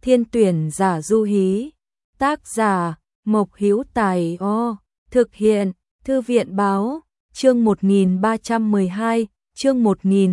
Thiên tuyển giả du hí. Tác giả Mộc Hữu Tài. Thực hiện Thư viện báo. Chương 1312. Chương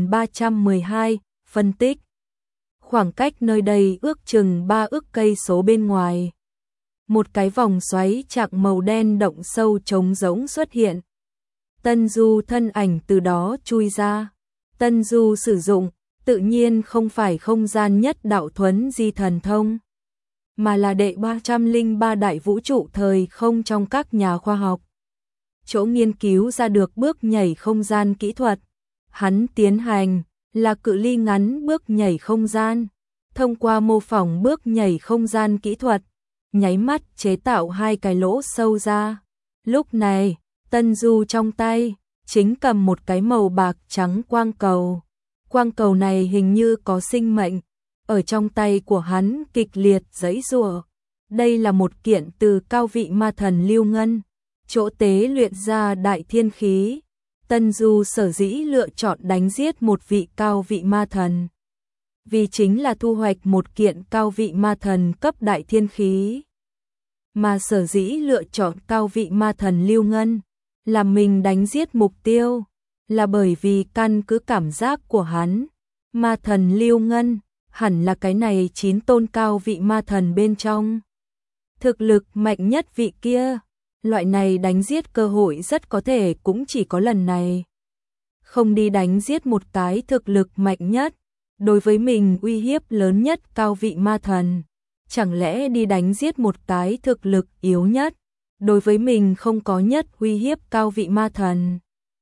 1312. Phân tích. Khoảng cách nơi đây ước chừng 3 ức cây số bên ngoài. Một cái vòng xoáy trạng màu đen động sâu trống rỗng xuất hiện. Tân Du thân ảnh từ đó chui ra. Tân Du sử dụng tự nhiên không phải không gian nhất đạo thuấn di thần thông, mà là đệ 303 đại vũ trụ thời không trong các nhà khoa học. Chỗ nghiên cứu ra được bước nhảy không gian kỹ thuật. Hắn tiến hành là cự ly ngắn bước nhảy không gian. Thông qua mô phỏng bước nhảy không gian kỹ thuật, nháy mắt chế tạo 2 cái lỗ sâu ra. Lúc này, Tân Du trong tay chính cầm một cái màu bạc trắng quang cầu. Quang cầu này hình như có sinh mệnh, ở trong tay của hắn kịch liệt giãy giụa. Đây là một kiện từ cao vị ma thần lưu ngân, chỗ tế luyện ra đại thiên khí. Tân Du sở dĩ lựa chọn đánh giết một vị cao vị ma thần, vì chính là thu hoạch một kiện cao vị ma thần cấp đại thiên khí. Mà sở dĩ lựa chọn cao vị ma thần lưu ngân là mình đánh giết mục tiêu, là bởi vì căn cứ cảm giác của hắn, ma thần lưu ngân hẳn là cái này 9 tôn cao vị ma thần bên trong thực lực mạnh nhất vị kia. Loại này đánh giết cơ hội rất có thể cũng chỉ có lần này. Không đi đánh giết một cái thực lực mạnh nhất, đối với mình uy hiếp lớn nhất cao vị ma thần, chẳng lẽ đi đánh giết một cái thực lực yếu nhất, đối với mình không có nhất uy hiếp cao vị ma thần.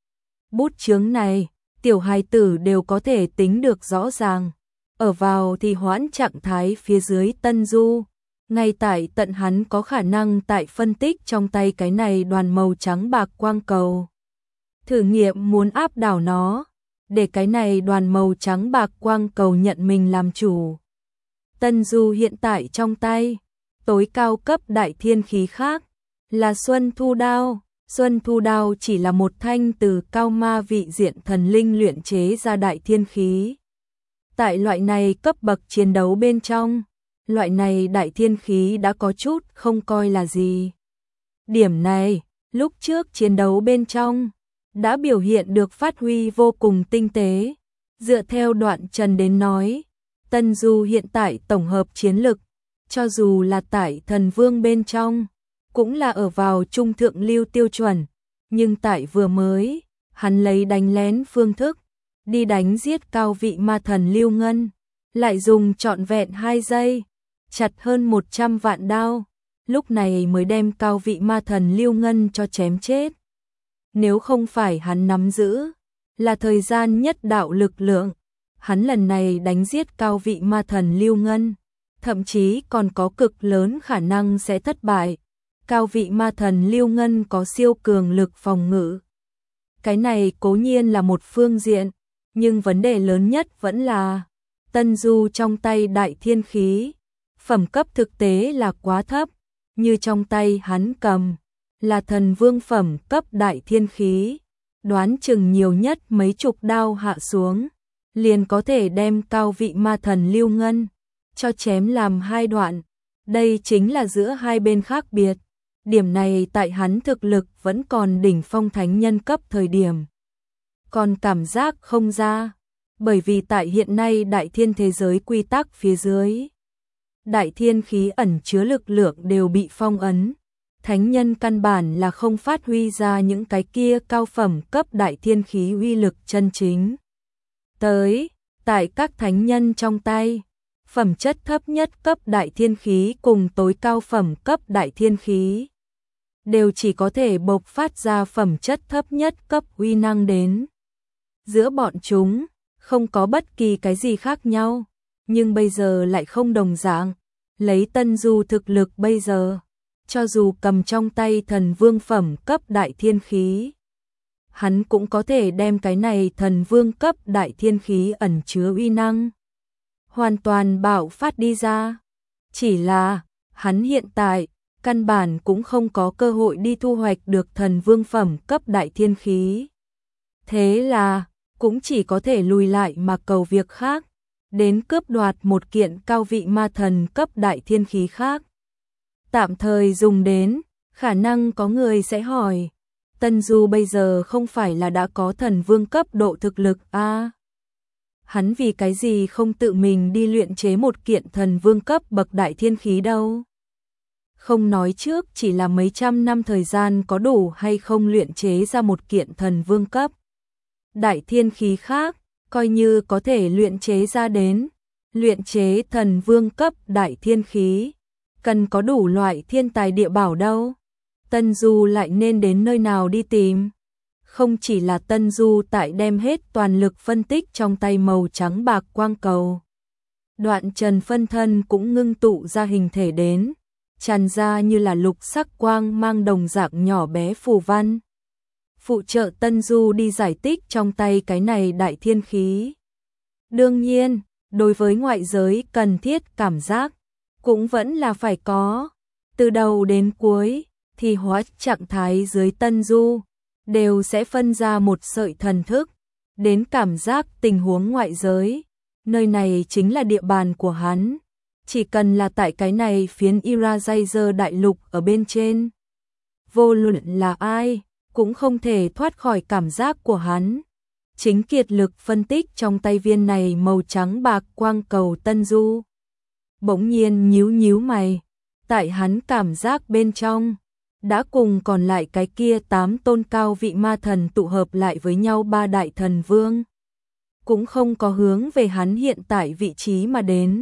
Bút chướng này, tiểu hài tử đều có thể tính được rõ ràng. Ở vào thì hoãn trạng thái phía dưới Tân Du, ngay tại tận hắn có khả năng tại phân tích trong tay cái này đoàn màu trắng bạc quang cầu. Thử nghiệm muốn áp đảo nó, để cái này đoàn màu trắng bạc quang cầu nhận mình làm chủ. Tân Du hiện tại trong tay, tối cao cấp đại thiên khí khác, là Xuân Thu Đao. Xuân Thu Đao chỉ là một thanh từ cao ma vị diện thần linh luyện chế ra đại thiên khí. Tại loại này cấp bậc chiến đấu bên trong, loại này đại thiên khí đã có chút không coi là gì. Điểm này, lúc trước chiến đấu bên trong, đã biểu hiện được phát huy vô cùng tinh tế. Dựa theo đoạn Trần đến nói, Tân Du hiện tại tổng hợp chiến lực, cho dù là tại thần vương bên trong, cũng là ở vào trung thượng lưu tiêu chuẩn. Nhưng tại vừa mới, hắn lấy đánh lén phương thức, đi đánh giết cao vị ma thần lưu ngân, lại dùng trọn vẹn 2 giây, chặt hơn 100 vạn đao, lúc này mới đem cao vị ma thần lưu ngân cho chém chết. Nếu không phải hắn nắm giữ là thời gian nhất đạo lực lượng, hắn lần này đánh giết cao vị ma thần lưu ngân, thậm chí còn có cực lớn khả năng sẽ thất bại. Cao vị ma thần lưu ngân có siêu cường lực phòng ngự. Cái này cố nhiên là một phương diện, nhưng vấn đề lớn nhất vẫn là Tân Du trong tay đại thiên khí, phẩm cấp thực tế là quá thấp, như trong tay hắn cầm là thần vương phẩm cấp đại thiên khí, đoán chừng nhiều nhất mấy chục đao hạ xuống, liền có thể đem cao vị ma thần lưu ngân cho chém làm 2 đoạn. Đây chính là giữa hai bên khác biệt. Điểm này tại hắn thực lực vẫn còn đỉnh phong thánh nhân cấp thời điểm, còn cảm giác không ra, bởi vì tại hiện nay đại thiên thế giới quy tắc phía dưới, đại thiên khí ẩn chứa lực lượng đều bị phong ấn. Thánh nhân căn bản là không phát huy ra những cái kia cao phẩm cấp đại thiên khí uy lực chân chính. Tại các thánh nhân trong tay, phẩm chất thấp nhất cấp đại thiên khí cùng tối cao phẩm cấp đại thiên khí đều chỉ có thể bộc phát ra phẩm chất thấp nhất cấp uy năng đến. Giữa bọn chúng không có bất kỳ cái gì khác nhau, nhưng bây giờ lại không đồng dạng. Lấy Tân Du thực lực bây giờ, cho dù cầm trong tay thần vương phẩm cấp đại thiên khí, hắn cũng có thể đem cái này thần vương cấp đại thiên khí ẩn chứa uy năng hoàn toàn bạo phát đi ra. Chỉ là hắn hiện tại căn bản cũng không có cơ hội đi thu hoạch được thần vương phẩm cấp đại thiên khí. Thế là cũng chỉ có thể lùi lại mà cầu việc khác. đến cướp đoạt một kiện cao vị ma thần cấp đại thiên khí khác. Tạm thời dùng đến, khả năng có người sẽ hỏi, Tân Du bây giờ không phải là đã có thần vương cấp độ thực lực hắn vì cái gì không tự mình đi luyện chế một kiện thần vương cấp bậc đại thiên khí đâu? Không nói trước chỉ là mấy trăm năm thời gian có đủ hay không luyện chế ra một kiện thần vương cấp đại thiên khí khác, coi như có thể luyện chế ra đến, luyện chế thần vương cấp đại thiên khí, cần có đủ loại thiên tài địa bảo đâu. Tân Du lại nên đến nơi nào đi tìm? Không chỉ là Tân Du tại đem hết toàn lực phân tích trong tay màu trắng bạc quang cầu. Đoạn Trần phân thân cũng ngưng tụ ra hình thể đến, tràn ra như là lục sắc quang mang đồng dạng nhỏ bé phù văn. Phụ trợ Tân Du đi giải tích trong tay cái này đại thiên khí. Đương nhiên, đối với ngoại giới cần thiết cảm giác, cũng vẫn là phải có. Từ đầu đến cuối, thì hóa trạng thái dưới Tân Du, đều sẽ phân ra một sợi thần thức, đến cảm giác tình huống ngoại giới. Nơi này chính là địa bàn của hắn. Chỉ cần là tại cái này phiến Irajazer đại lục ở bên trên. Vô luận là ai, cũng không thể thoát khỏi cảm giác của hắn. Chính kiệt lực phân tích trong tay viên này màu trắng bạc quang cầu Tân Du. Bỗng nhiên nhíu nhíu mày, tại hắn cảm giác bên trong, đã cùng còn lại cái kia 8 tôn cao vị ma thần tụ hợp lại với nhau 3 đại thần vương. Cũng không có hướng về hắn hiện tại vị trí mà đến,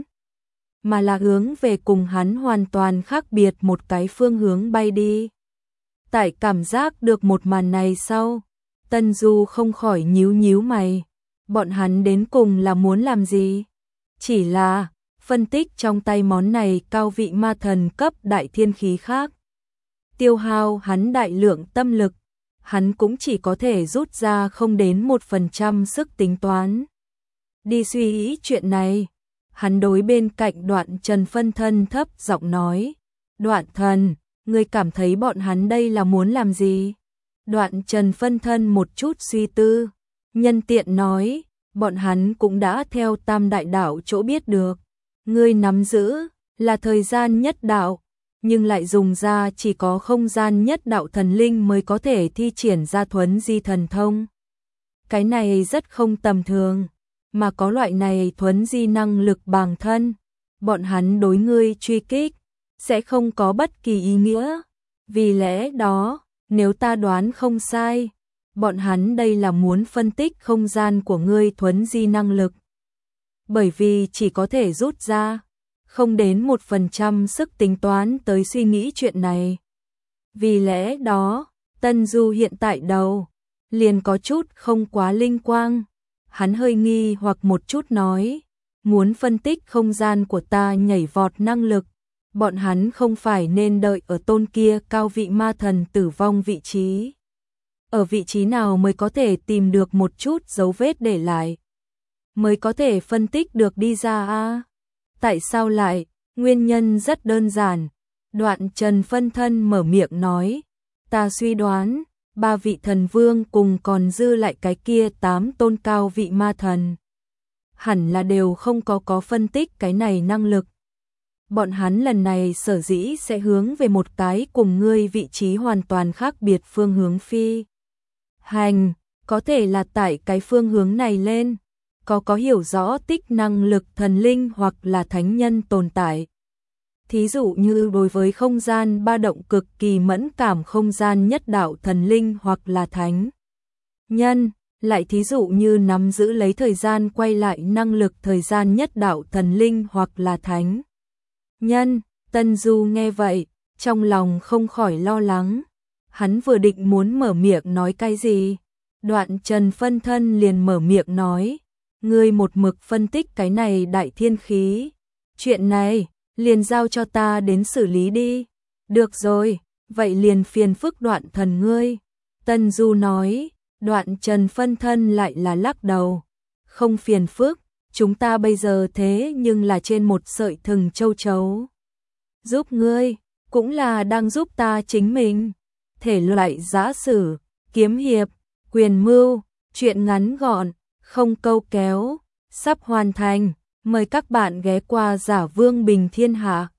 mà là hướng về cùng hắn hoàn toàn khác biệt một cái phương hướng bay đi. Tại cảm giác được một màn này sau, Tân Du không khỏi nhíu nhíu mày, bọn hắn đến cùng là muốn làm gì? Chỉ là phân tích trong tay món này cao vị ma thần cấp đại thiên khí khác. Tiêu hao hắn đại lượng tâm lực, hắn cũng chỉ có thể rút ra không đến 1% sức tính toán. Đi suy nghĩ chuyện này, hắn đối bên cạnh Đoạn Trần phân thân thấp giọng nói, Đoạn thần, ngươi cảm thấy bọn hắn đây là muốn làm gì? Đoạn Trần phân thân một chút suy tư, nhân tiện nói, bọn hắn cũng đã theo Tam Đại Đạo chỗ biết được, ngươi nắm giữ là thời gian nhất đạo, nhưng lại dùng ra chỉ có không gian nhất đạo thần linh mới có thể thi triển ra thuấn di thần thông. Cái này rất không tầm thường, mà có loại này thuấn di năng lực bản thân, bọn hắn đối ngươi truy kích sẽ không có bất kỳ ý nghĩa. Vì lẽ đó, nếu ta đoán không sai, bọn hắn đây là muốn phân tích không gian của ngươi thuấn di năng lực. Bởi vì chỉ có thể rút ra không đến 1% sức tính toán tới suy nghĩ chuyện này. Vì lẽ đó, Tân Du hiện tại đầu liền có chút không quá linh quang. Hắn hơi nghi hoặc một chút nói, muốn phân tích không gian của ta nhảy vọt năng lực, bọn hắn không phải nên đợi ở tôn kia cao vị ma thần tử vong vị trí. Ở vị trí nào mới có thể tìm được một chút dấu vết để lại, mới có thể phân tích được đi ra Tại sao lại? Nguyên nhân rất đơn giản. Đoạn Trần phân thân mở miệng nói, ta suy đoán, 3 vị thần vương cùng còn dư lại cái kia 8 tôn cao vị ma thần, hẳn là đều không có phân tích cái này năng lực. Bọn hắn lần này sở dĩ sẽ hướng về một cái cùng ngươi vị trí hoàn toàn khác biệt phương hướng phi hành, có thể là tại cái phương hướng này lên, có hiểu rõ tích năng lực thần linh hoặc là thánh nhân tồn tại. Thí dụ như đối với không gian ba động cực kỳ mẫn cảm không gian nhất đạo thần linh hoặc là thánh nhân, lại thí dụ như nắm giữ lấy thời gian quay lại năng lực thời gian nhất đạo thần linh hoặc là thánh nhân. Tân Du nghe vậy, trong lòng không khỏi lo lắng. Hắn vừa định muốn mở miệng nói cái gì, Đoạn Trần phân thân liền mở miệng nói, ngươi một mực phân tích cái này đại thiên khí, chuyện này liền giao cho ta đến xử lý đi. Được rồi, vậy liền phiền phức Đoạn thần ngươi. Tân Du nói. Đoạn Trần phân thân lại là lắc đầu, không phiền phức, chúng ta bây giờ thế nhưng là trên một sợi thừng châu chấu. Giúp ngươi, cũng là đang giúp ta chính mình. Thể loại giã sử, kiếm hiệp, quyền mưu, chuyện ngắn gọn, không câu kéo, sắp hoàn thành. Mời các bạn ghé qua Giả Vương Bình Thiên Hạ.